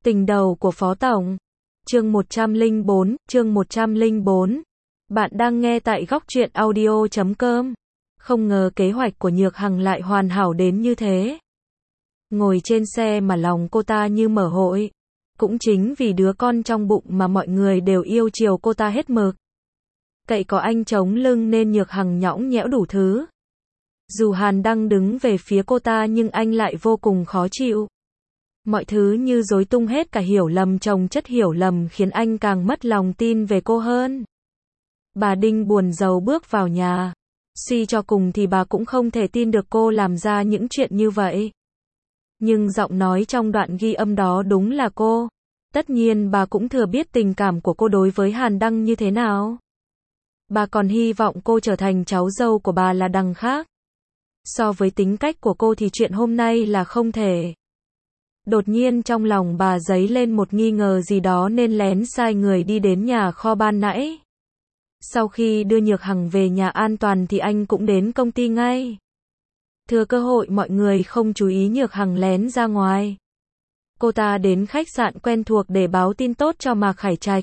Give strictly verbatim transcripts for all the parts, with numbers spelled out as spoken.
Tình đầu của Phó Tổng. Chương một trăm lẻ bốn, chương một trăm lẻ bốn. Bạn đang nghe tại góc truyện audio chấm com. Không ngờ kế hoạch của Nhược Hằng lại hoàn hảo đến như thế. Ngồi trên xe mà lòng cô ta như mở hội. Cũng chính vì đứa con trong bụng mà mọi người đều yêu chiều cô ta hết mực. Cậy có anh chống lưng nên Nhược Hằng nhõng nhẽo đủ thứ. Dù Hàn đang đứng về phía cô ta nhưng anh lại vô cùng khó chịu. Mọi thứ như rối tung hết, cả hiểu lầm chồng chất hiểu lầm khiến anh càng mất lòng tin về cô hơn. Bà Đinh buồn rầu bước vào nhà. Suy cho cùng thì bà cũng không thể tin được cô làm ra những chuyện như vậy. Nhưng giọng nói trong đoạn ghi âm đó đúng là cô. Tất nhiên bà cũng thừa biết tình cảm của cô đối với Hàn Đăng như thế nào. Bà còn hy vọng cô trở thành cháu dâu của bà là đằng khác. So với tính cách của cô thì chuyện hôm nay là không thể. Đột nhiên trong lòng bà dấy lên một nghi ngờ gì đó nên lén sai người đi đến nhà kho ban nãy. Sau khi đưa Nhược Hằng về nhà an toàn thì anh cũng đến công ty ngay. Thừa cơ hội mọi người không chú ý, Nhược Hằng lén ra ngoài. Cô ta đến khách sạn quen thuộc để báo tin tốt cho Mạc Khải Trạch.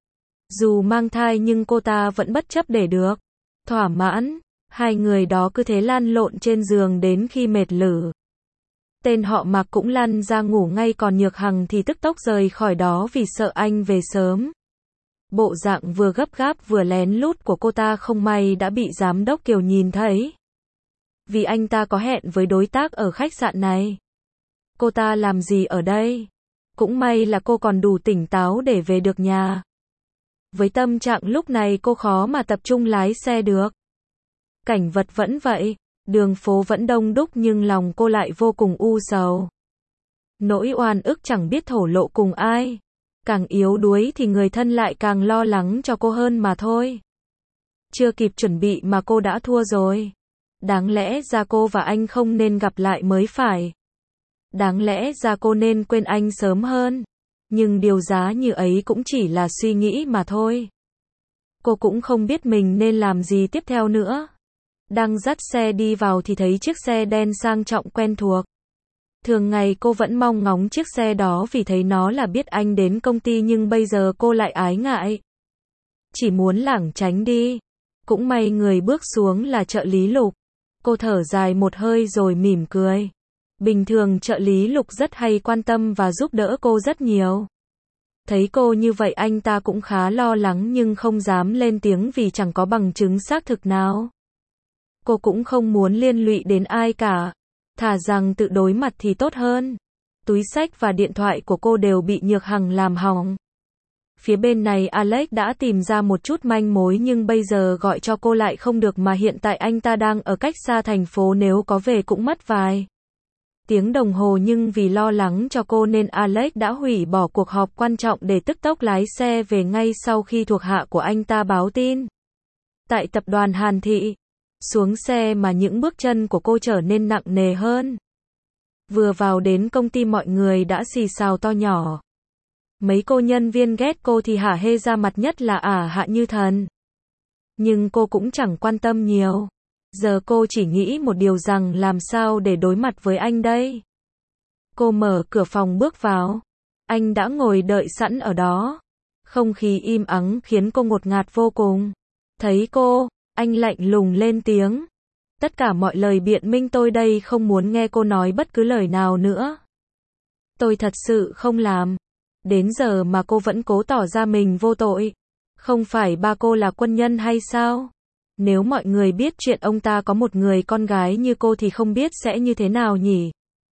Dù mang thai nhưng cô ta vẫn bất chấp để được thỏa mãn. Hai người đó cứ thế lăn lộn trên giường đến khi mệt lử. Tên họ Mạc cũng lăn ra ngủ ngay, còn Nhược Hằng thì tức tốc rời khỏi đó vì sợ anh về sớm. Bộ dạng vừa gấp gáp vừa lén lút của cô ta không may đã bị giám đốc Kiều nhìn thấy. Vì anh ta có hẹn với đối tác ở khách sạn này. Cô ta làm gì ở đây? Cũng may là cô còn đủ tỉnh táo để về được nhà. Với tâm trạng lúc này cô khó mà tập trung lái xe được. Cảnh vật vẫn vậy, đường phố vẫn đông đúc nhưng lòng cô lại vô cùng u sầu. Nỗi oan ức chẳng biết thổ lộ cùng ai. Càng yếu đuối thì người thân lại càng lo lắng cho cô hơn mà thôi. Chưa kịp chuẩn bị mà cô đã thua rồi. Đáng lẽ ra cô và anh không nên gặp lại mới phải. Đáng lẽ ra cô nên quên anh sớm hơn. Nhưng điều giá như ấy cũng chỉ là suy nghĩ mà thôi. Cô cũng không biết mình nên làm gì tiếp theo nữa. Đang dắt xe đi vào thì thấy chiếc xe đen sang trọng quen thuộc. Thường ngày cô vẫn mong ngóng chiếc xe đó vì thấy nó là biết anh đến công ty, nhưng bây giờ cô lại ái ngại. Chỉ muốn lảng tránh đi. Cũng may người bước xuống là trợ lý Lục. Cô thở dài một hơi rồi mỉm cười. Bình thường trợ lý Lục rất hay quan tâm và giúp đỡ cô rất nhiều. Thấy cô như vậy anh ta cũng khá lo lắng nhưng không dám lên tiếng vì chẳng có bằng chứng xác thực nào. Cô cũng không muốn liên lụy đến ai cả. Thà rằng tự đối mặt thì tốt hơn. Túi xách và điện thoại của cô đều bị Nhược Hằng làm hỏng. Phía bên này Alex đã tìm ra một chút manh mối nhưng bây giờ gọi cho cô lại không được, mà hiện tại anh ta đang ở cách xa thành phố, nếu có về cũng mất vài tiếng đồng hồ, nhưng vì lo lắng cho cô nên Alex đã hủy bỏ cuộc họp quan trọng để tức tốc lái xe về ngay sau khi thuộc hạ của anh ta báo tin. Tại tập đoàn Hàn Thị, xuống xe mà những bước chân của cô trở nên nặng nề hơn. Vừa vào đến công ty mọi người đã xì xào to nhỏ. Mấy cô nhân viên ghét cô thì hả hê ra mặt, nhất là ả Hạ Như Thần. Nhưng cô cũng chẳng quan tâm nhiều. Giờ cô chỉ nghĩ một điều rằng làm sao để đối mặt với anh đây. Cô mở cửa phòng bước vào. Anh đã ngồi đợi sẵn ở đó. Không khí im ắng khiến cô ngột ngạt vô cùng. Thấy cô, anh lạnh lùng lên tiếng. Tất cả mọi lời biện minh tôi đây không muốn nghe cô nói bất cứ lời nào nữa. Tôi thật sự không làm. Đến giờ mà cô vẫn cố tỏ ra mình vô tội. Không phải ba cô là quân nhân hay sao? Nếu mọi người biết chuyện ông ta có một người con gái như cô thì không biết sẽ như thế nào nhỉ?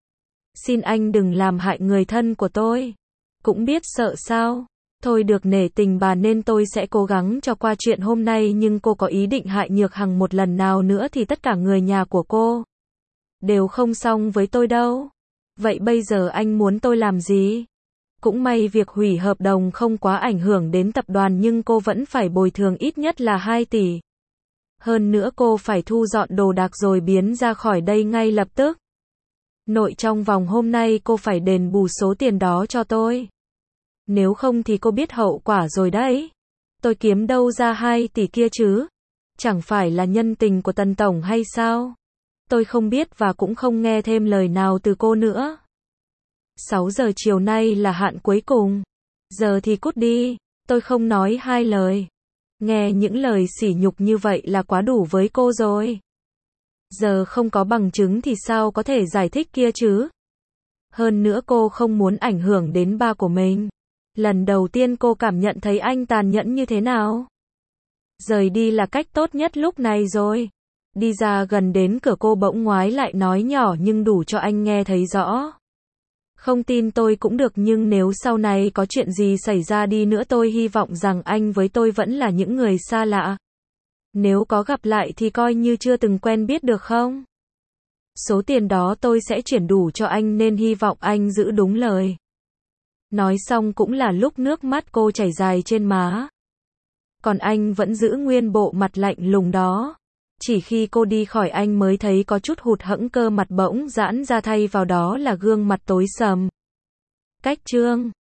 Xin anh đừng làm hại người thân của tôi. Cũng biết sợ sao? Thôi được, nể tình bà nên tôi sẽ cố gắng cho qua chuyện hôm nay, nhưng cô có ý định hại Nhược Hằng một lần nào nữa thì tất cả người nhà của cô đều không xong với tôi đâu. Vậy bây giờ anh muốn tôi làm gì? Cũng may việc hủy hợp đồng không quá ảnh hưởng đến tập đoàn, nhưng cô vẫn phải bồi thường ít nhất là hai tỷ. Hơn nữa cô phải thu dọn đồ đạc rồi biến ra khỏi đây ngay lập tức. Nội trong vòng hôm nay cô phải đền bù số tiền đó cho tôi. Nếu không thì cô biết hậu quả rồi đấy. Tôi kiếm đâu ra hai tỷ kia chứ? Chẳng phải là nhân tình của Tần Tổng hay sao? Tôi không biết và cũng không nghe thêm lời nào từ cô nữa. sáu giờ chiều nay là hạn cuối cùng. Giờ thì cút đi. Tôi không nói hai lời. Nghe những lời sỉ nhục như vậy là quá đủ với cô rồi. Giờ không có bằng chứng thì sao có thể giải thích kia chứ? Hơn nữa cô không muốn ảnh hưởng đến ba của mình. Lần đầu tiên cô cảm nhận thấy anh tàn nhẫn như thế nào. Rời đi là cách tốt nhất lúc này rồi. Đi ra gần đến cửa cô bỗng ngoái lại nói nhỏ nhưng đủ cho anh nghe thấy rõ. Không tin tôi cũng được nhưng nếu sau này có chuyện gì xảy ra đi nữa tôi hy vọng rằng anh với tôi vẫn là những người xa lạ. Nếu có gặp lại thì coi như chưa từng quen biết được không? Số tiền đó tôi sẽ chuyển đủ cho anh nên hy vọng anh giữ đúng lời. Nói xong cũng là lúc nước mắt cô chảy dài trên má. Còn anh vẫn giữ nguyên bộ mặt lạnh lùng đó. Chỉ khi cô đi khỏi anh mới thấy có chút hụt hẫng, cơ mặt bỗng giãn ra thay vào đó là gương mặt tối sầm. Cách chương